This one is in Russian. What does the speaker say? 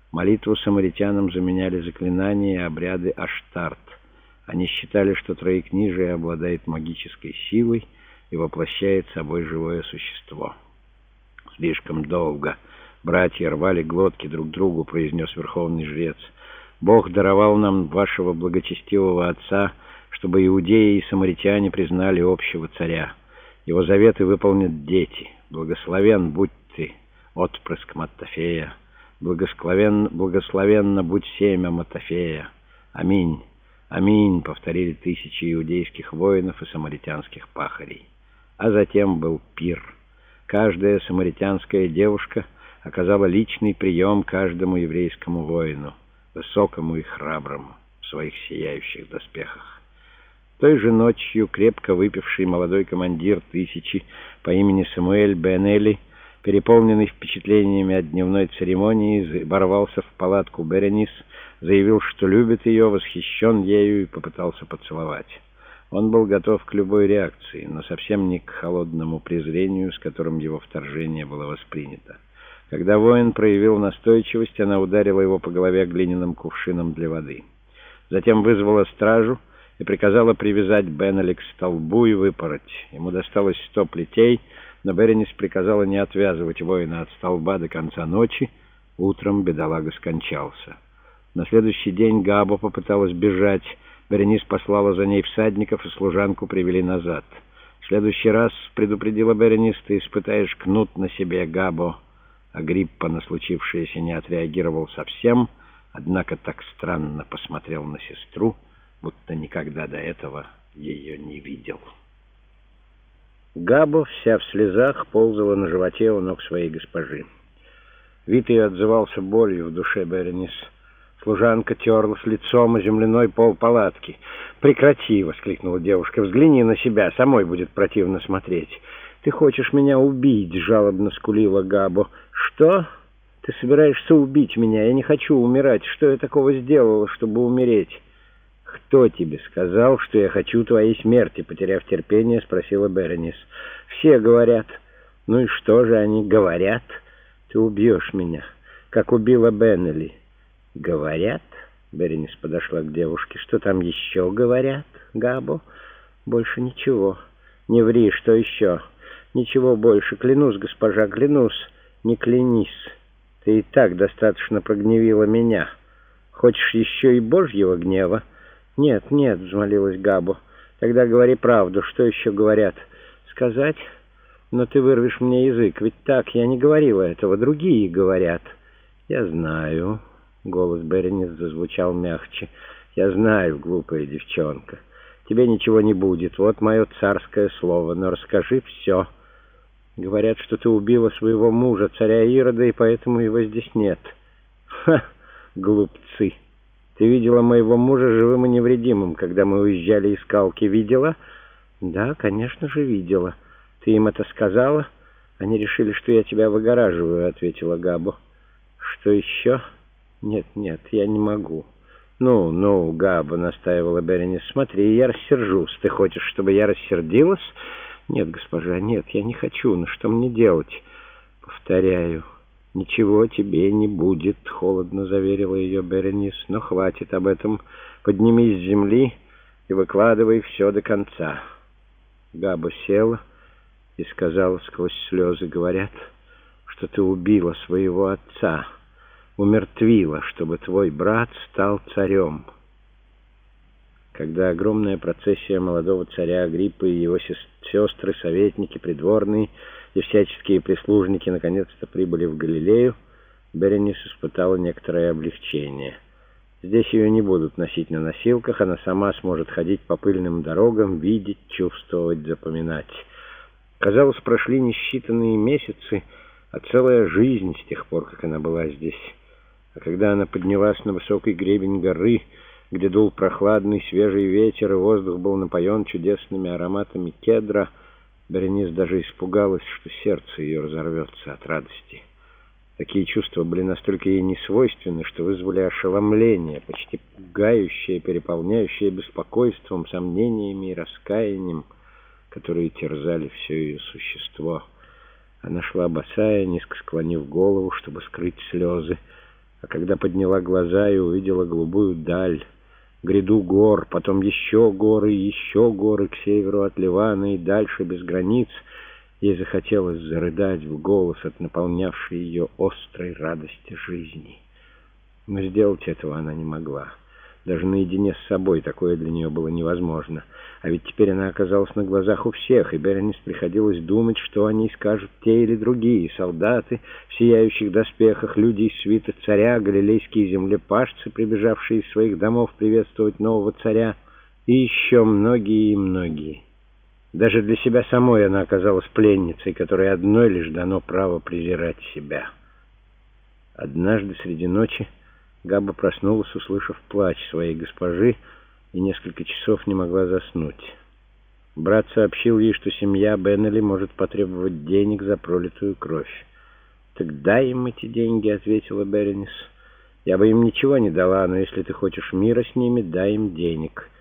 Молитву самаритянам заменяли заклинания и обряды Аштарт. Они считали, что троекнижие обладает магической силой и воплощает собой живое существо. «Слишком долго братья рвали глотки друг другу», — произнес верховный жрец. «Бог даровал нам вашего благочестивого отца, чтобы иудеи и самаритяне признали общего царя. Его заветы выполнят дети. Благословен будь ты, отпрыск Маттафея. Благословенно будь семя Маттафея. Аминь. Аминь», — повторили тысячи иудейских воинов и самаритянских пахарей. А затем был пир. Каждая самаритянская девушка оказала личный прием каждому еврейскому воину, высокому и храброму, в своих сияющих доспехах. Той же ночью крепко выпивший молодой командир тысячи по имени Самуэль Бен-Эли, переполненный впечатлениями от дневной церемонии, ворвался в палатку Беренис, заявил, что любит ее, восхищен ею и попытался поцеловать. Он был готов к любой реакции, но совсем не к холодному презрению, с которым его вторжение было воспринято. Когда воин проявил настойчивость, она ударила его по голове глиняным кувшином для воды. Затем вызвала стражу и приказала привязать Бен-Эли к столбу и выпороть. Ему досталось 100 плетей, но Беренис приказала не отвязывать воина от столба до конца ночи. Утром бедолага скончался. На следующий день Габо попыталась бежать. Беренис послала за ней всадников, и служанку привели назад. «В следующий раз, — предупредила Беренис, — ты испытаешь кнут на себе, Габо». Агриппа на случившееся не отреагировал совсем, однако так странно посмотрел на сестру, будто никогда до этого ее не видел. Габо, вся в слезах, ползала на животе у ног своей госпожи. Вид ее отзывался болью в душе Беренис. Служанка терлась лицом о земляной пол палатки. «Прекрати!» — воскликнула девушка. «Взгляни на себя, самой будет противно смотреть». «Ты хочешь меня убить?» — жалобно скулила Габо. «Что? Ты собираешься убить меня? Я не хочу умирать. Что я такого сделала, чтобы умереть?» «Кто тебе сказал, что я хочу твоей смерти?» — потеряв терпение, спросила Беренис. «Все говорят». «Ну и что же они говорят?» «Ты убьешь меня, как убила Бен-Эли». «Говорят?» — Беренис подошла к девушке. «Что там еще говорят, Габо?» «Больше ничего». «Не ври, что еще?» «Ничего больше. Клянусь, госпожа, клянусь». «Не клянись. Ты и так достаточно прогневила меня. Хочешь еще и божьего гнева?» «Нет, нет», — взмолилась Габо. «Тогда говори правду. Что еще говорят?» «Сказать? Но ты вырвешь мне язык. Ведь так, я не говорила этого. Другие говорят». «Я знаю». Голос Беренис зазвучал мягче. «Я знаю, глупая девчонка. Тебе ничего не будет. Вот мое царское слово. Но расскажи все. Говорят, что ты убила своего мужа, царя Ирода, и поэтому его здесь нет». «Ха! Глупцы! Ты видела моего мужа живым и невредимым, когда мы уезжали из Калки? Видела?» «Да, конечно же, видела. Ты им это сказала?» «Они решили, что я тебя выгораживаю», — ответила Габо. «Что еще?» «Нет, нет, я не могу». «Ну, Габо», — настаивала Беренис, — «смотри, я рассержусь. Ты хочешь, чтобы я рассердилась?» «Нет, госпожа, нет, я не хочу. Но что мне делать?» «Повторяю, ничего тебе не будет», — холодно заверила ее Беренис. «Но хватит об этом. Поднимись с земли и выкладывай все до конца». Габо села и сказала сквозь слезы: «Говорят, что ты убила своего отца, умертвила, чтобы твой брат стал царем». Когда огромная процессия молодого царя Агриппы и его сестры, советники, придворные и всяческие прислужники наконец-то прибыли в Галилею, Беренис испытала некоторое облегчение. Здесь ее не будут носить на носилках, она сама сможет ходить по пыльным дорогам, видеть, чувствовать, запоминать. Казалось, прошли не считанные месяцы, а целая жизнь с тех пор, как она была здесь. А когда она поднялась на высокий гребень горы, где дул прохладный свежий ветер, и воздух был напоен чудесными ароматами кедра, Беренис даже испугалась, что сердце ее разорвется от радости. Такие чувства были настолько ей несвойственны, что вызвали ошеломление, почти пугающее, переполняющее беспокойством, сомнениями и раскаянием, которые терзали все ее существо. Она шла босая, низко склонив голову, чтобы скрыть слезы. А когда подняла глаза и увидела голубую даль, гряду гор, потом еще горы к северу от Ливана и дальше без границ, ей захотелось зарыдать в голос от наполнявшей ее острой радости жизни. Но сделать этого она не могла. Даже наедине с собой такое для нее было невозможно. А ведь теперь она оказалась на глазах у всех, и Беренис приходилось думать, что о ней скажут те или другие: солдаты в сияющих доспехах, люди из свиты царя, галилейские землепашцы, прибежавшие из своих домов приветствовать нового царя, и еще многие и многие. Даже для себя самой она оказалась пленницей, которой одной лишь дано право презирать себя. Однажды среди ночи Габа проснулась, услышав плач своей госпожи, и несколько часов не могла заснуть. Брат сообщил ей, что семья Беннелли может потребовать денег за пролитую кровь. «Так дай им эти деньги», — ответила Беренис. «Я бы им ничего не дала, но если ты хочешь мира с ними, дай им денег».